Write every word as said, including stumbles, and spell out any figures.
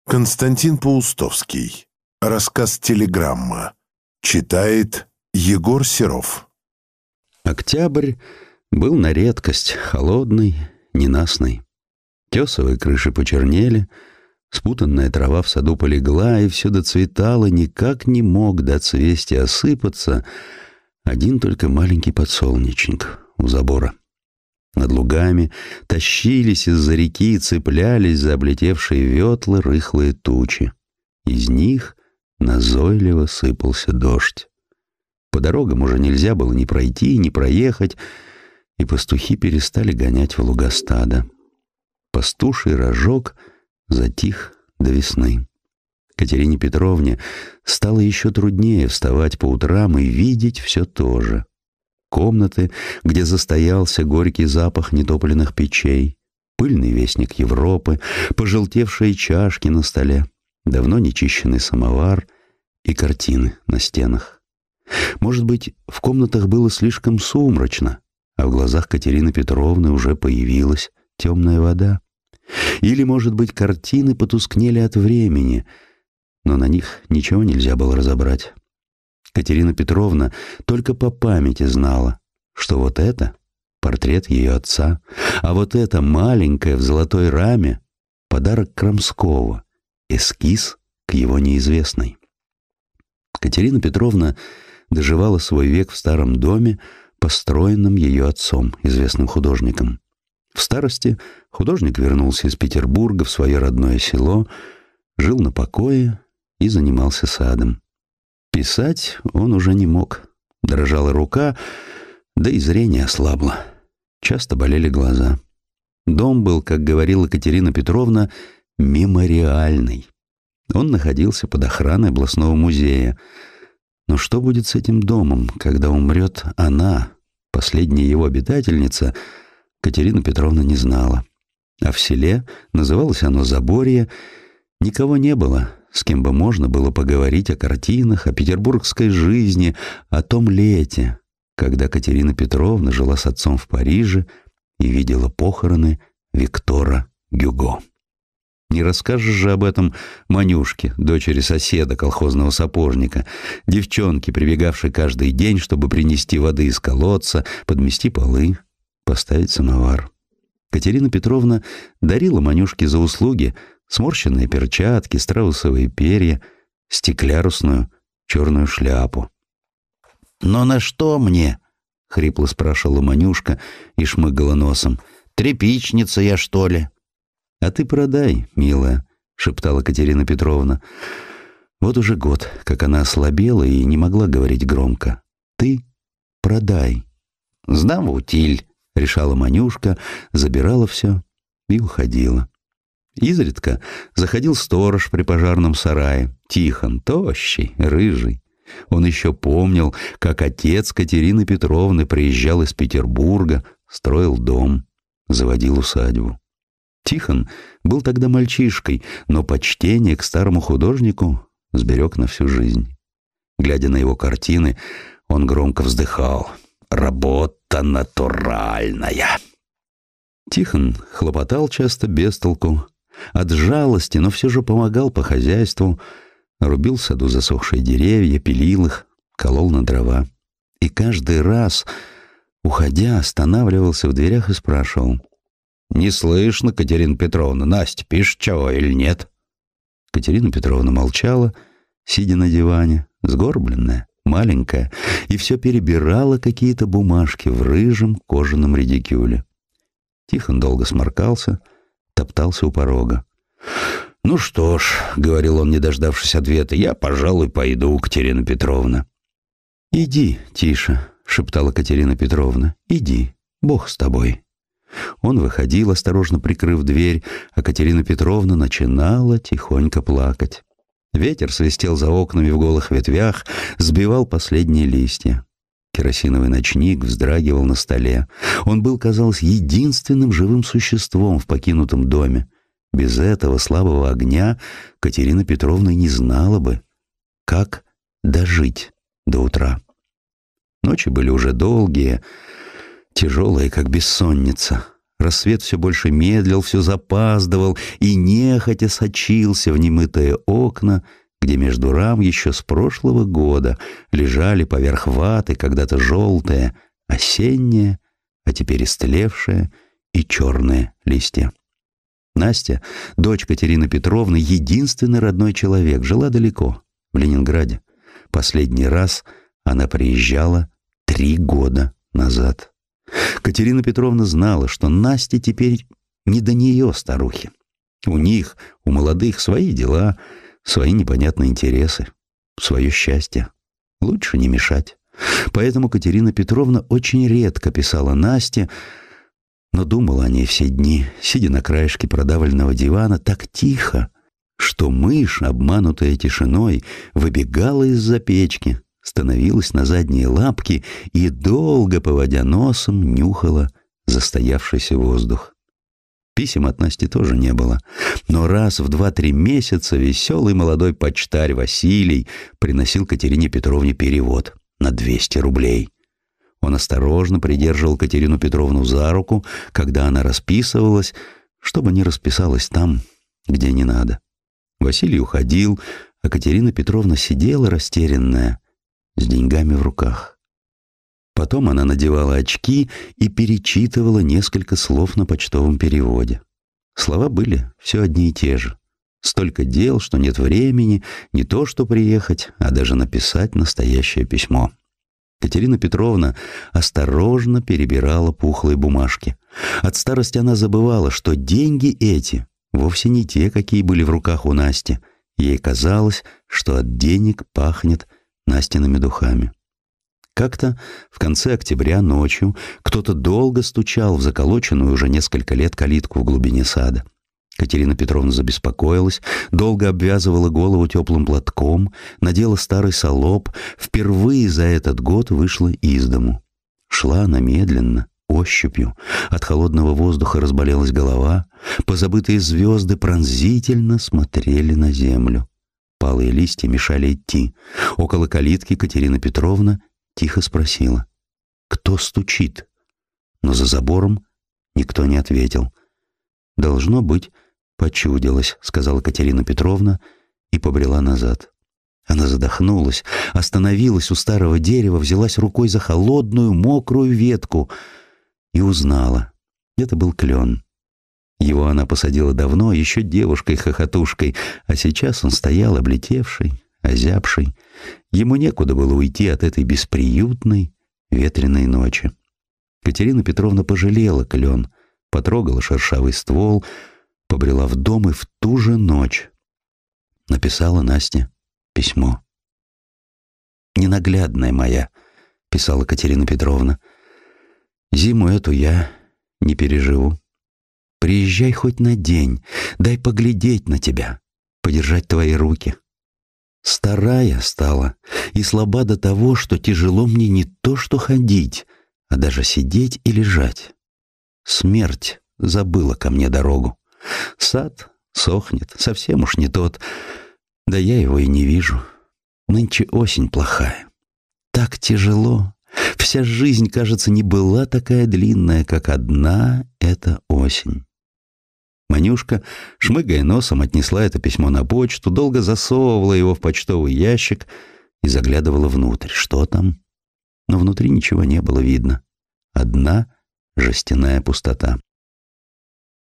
Константин Паустовский. Рассказ «Телеграмма». Читает Егор Серов. Октябрь был на редкость холодный, ненастный. Тесовые крыши почернели, спутанная трава в саду полегла, и все доцветало, никак не мог доцвести осыпаться один только маленький подсолнечник у забора. Над лугами тащились из-за реки и цеплялись за облетевшие ветлы рыхлые тучи. Из них назойливо сыпался дождь. По дорогам уже нельзя было ни пройти, ни проехать, и пастухи перестали гонять в луга стада. Пастуший рожок затих до весны. Катерине Петровне стало еще труднее вставать по утрам и видеть все то же. Комнаты, где застоялся горький запах нетопленных печей, пыльный вестник Европы, пожелтевшие чашки на столе, давно нечищенный самовар и картины на стенах. Может быть, в комнатах было слишком сумрачно, а в глазах Катерины Петровны уже появилась темная вода. Или, может быть, картины потускнели от времени, но на них ничего нельзя было разобрать. Катерина Петровна только по памяти знала, что вот это портрет ее отца, а вот это маленькое в золотой раме подарок Крамского, эскиз к его неизвестной. Катерина Петровна доживала свой век в старом доме, построенном ее отцом, известным художником. В старости художник вернулся из Петербурга в свое родное село, жил на покое и занимался садом. Писать он уже не мог. Дрожала рука, да и зрение ослабло. Часто болели глаза. Дом был, как говорила Катерина Петровна, мемориальный. Он находился под охраной областного музея. Но что будет с этим домом, когда умрет она, последняя его обитательница, Катерина Петровна не знала. А в селе, называлось оно Заборье, никого не было, с кем бы можно было поговорить о картинах, о петербургской жизни, о том лете, когда Катерина Петровна жила с отцом в Париже и видела похороны Виктора Гюго. Не расскажешь же об этом Манюшке, дочери соседа, колхозного сапожника, девчонке, прибегавшей каждый день, чтобы принести воды из колодца, подмести полы, поставить самовар. Катерина Петровна дарила Манюшке за услуги сморщенные перчатки, страусовые перья, стеклярусную черную шляпу. «Но на что мне?» — хрипло спрашивала Манюшка и шмыгала носом. «Тряпичница я, что ли?» «А ты продай, милая», — шептала Катерина Петровна. Вот уже год, как она ослабела и не могла говорить громко. «Ты продай». «Сдам в утиль», — решала Манюшка, забирала все и уходила. Изредка заходил сторож при пожарном сарае, Тихон, тощий, рыжий. Он еще помнил, как отец Катерины Петровны приезжал из Петербурга, строил дом, заводил усадьбу. Тихон был тогда мальчишкой, но почтение к старому художнику сберег на всю жизнь. Глядя на его картины, он громко вздыхал. «Работа натуральная!» Тихон хлопотал часто без толку. От жалости, но все же помогал по хозяйству, рубил в саду засохшие деревья, пилил их, колол на дрова. И каждый раз, уходя, останавливался в дверях и спрашивал: «Не слышно, Катерина Петровна, Настя пишет чего или нет?» Катерина Петровна молчала, сидя на диване, сгорбленная, маленькая, и все перебирала какие-то бумажки в рыжем кожаном редикюле. Тихон долго сморкался, топтался у порога. «Ну что ж», — говорил он, не дождавшись ответа, — «я, пожалуй, пойду, Катерина Петровна». «Иди, Тиша», — шептала Катерина Петровна, — «иди, Бог с тобой». Он выходил, осторожно прикрыв дверь, а Катерина Петровна начинала тихонько плакать. Ветер свистел за окнами в голых ветвях, сбивал последние листья. Керосиновый ночник вздрагивал на столе. Он был, казалось, единственным живым существом в покинутом доме. Без этого слабого огня Катерина Петровна не знала бы, как дожить до утра. Ночи были уже долгие, тяжелые, как бессонница, Рассвет все больше медлил, все запаздывал и нехотя сочился в немытые окна, где между рам еще с прошлого года лежали поверх ваты когда-то желтые, осенние, а теперь истлевшие и черные листья. Настя, дочь Катерины Петровны, единственный родной человек, жила далеко, в Ленинграде. Последний раз она приезжала три года назад. Катерина Петровна знала, что Насте теперь не до нее, старухи. У них, у молодых, свои дела, свои непонятные интересы, свое счастье. Лучше не мешать. Поэтому Катерина Петровна очень редко писала Насте, но думала о ней все дни, сидя на краешке продавленного дивана так тихо, что мышь, обманутая тишиной, выбегала из-за печки, становилась на задние лапки и, долго поводя носом, нюхала застоявшийся воздух. Писем от Насти тоже не было, но раз в два-три месяца веселый молодой почтарь Василий приносил Катерине Петровне перевод на двести рублей. Он осторожно придерживал Катерину Петровну за руку, когда она расписывалась, чтобы не расписалась там, где не надо. Василий уходил, а Катерина Петровна сидела растерянная, с деньгами в руках. Потом она надевала очки и перечитывала несколько слов на почтовом переводе. Слова были все одни и те же. Столько дел, что нет времени не то что приехать, а даже написать настоящее письмо. Катерина Петровна осторожно перебирала пухлые бумажки. От старости она забывала, что деньги эти вовсе не те, какие были в руках у Насти. Ей казалось, что от денег пахнет Настиными духами. Как-то в конце октября ночью кто-то долго стучал в заколоченную уже несколько лет калитку в глубине сада. Катерина Петровна забеспокоилась, долго обвязывала голову теплым платком, надела старый салоп, впервые за этот год вышла из дому. Шла она медленно, ощупью. От холодного воздуха разболелась голова, позабытые звезды пронзительно смотрели на землю. Палые листья мешали идти. Около калитки Катерина Петровна тихо спросила: «Кто стучит?» Но за забором никто не ответил. «Должно быть, почудилось», — сказала Катерина Петровна и побрела назад. Она задохнулась, остановилась у старого дерева, взялась рукой за холодную, мокрую ветку и узнала. Это был клен. Его она посадила давно, еще девушкой-хохотушкой, а сейчас он стоял облетевший, озябший. Ему некуда было уйти от этой бесприютной, ветреной ночи. Катерина Петровна пожалела клен, потрогала шершавый ствол, побрела в дом и в ту же ночь написала Насте письмо. «Ненаглядная моя», — писала Катерина Петровна, — «зиму эту я не переживу. Приезжай хоть на день, дай поглядеть на тебя, подержать твои руки. Старая стала и слаба до того, что тяжело мне не то что ходить, а даже сидеть и лежать. Смерть забыла ко мне дорогу. Сад сохнет, совсем уж не тот, да я его и не вижу. Нынче осень плохая. Так тяжело. Вся жизнь, кажется, не была такая длинная, как одна эта осень». Манюшка, шмыгая носом, отнесла это письмо на почту, долго засовывала его в почтовый ящик и заглядывала внутрь. Что там? Но внутри ничего не было видно. Одна жестяная пустота.